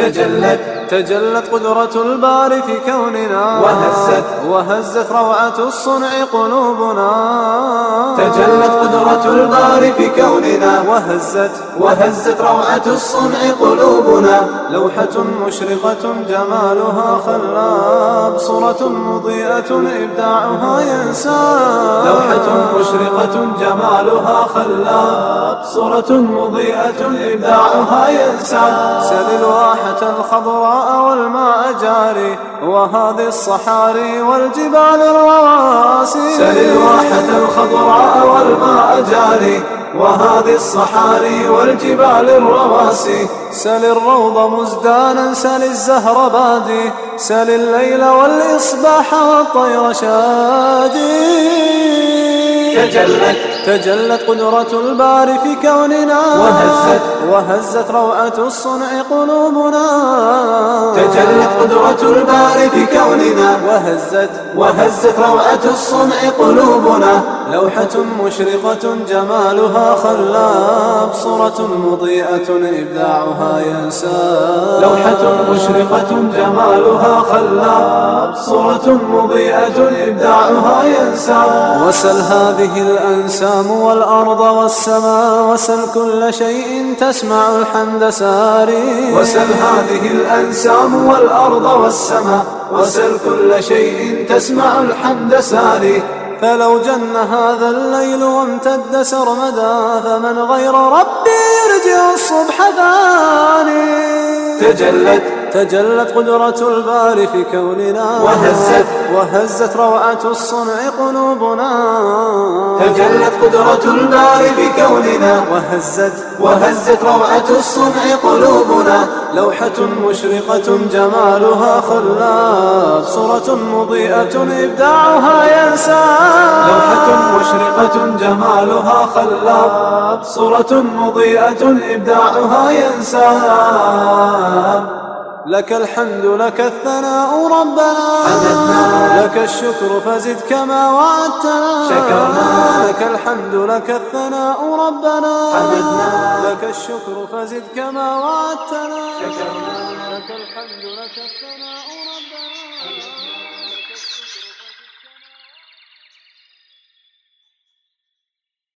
تجلت قدرة الباري في كوننا، وهزت روعة الصنع قلوبنا. تجلت قدرة الباري في كوننا، وهزت روعة الصنع قلوبنا. لوحة مشرقة جمالها خلاب، صورة مضيئة إبداعها ينساب. لوحة مشرقة جمالها خلاب، صورة مضيئة إبداعها ينساب. سل الواحة الخضراء والماء جاري، وهذه الصحاري والجبال الرواسي. سل الواحة الخضراء والماء جاري، وهذه الصحاري والجبال الرواسي. سل الروض مزدانا، سل الزهر بادي، سل الليل والإصباح والطير شادي. تجلت قدرة الباري في كوننا، وهزت روعة الصنع قلوبنا. تجلت قدرة الباري في كوننا، وهزت روعة الصنع قلوبنا. لوحة مشرقة جمالها خلاب، صورة مضيئة إبداعها ينساب. لوحة مشرقة جمالها خلاب، صورة مضيئة إبداعها ينساب. وسل هذه الأنسام والأرض والسماء، وسل كل شيء تسمع الحمد ساري. وسل هذه الأنسام والأرض والسماء، وسل كل شيء تسمع الحمد ساري. فلو جن هذا الليل وامتد سرمدا، فمن غير ربي يرجع الصبح ثاني. تجلت قدرة الباري في كوننا، وهزت روعة الصنع قلوبنا. تجلت قدرة الباري في كوننا، وهزت روعة الصنع قلوبنا. لوحة مشرقة جمالها خلاب، صورة مضيئة إبداعها ينساب. لوحة مشرقة جمالها خلاب، صورة مضيئة إبداعها ينساب. لك الحمد لك الثناء ربنا، لك الشكر فزد كما وعدتنا. لك الحمد لك الثناء ربنا، لك الشكر فزد كما وعدتنا. لك الحمد لك الثناء ربنا.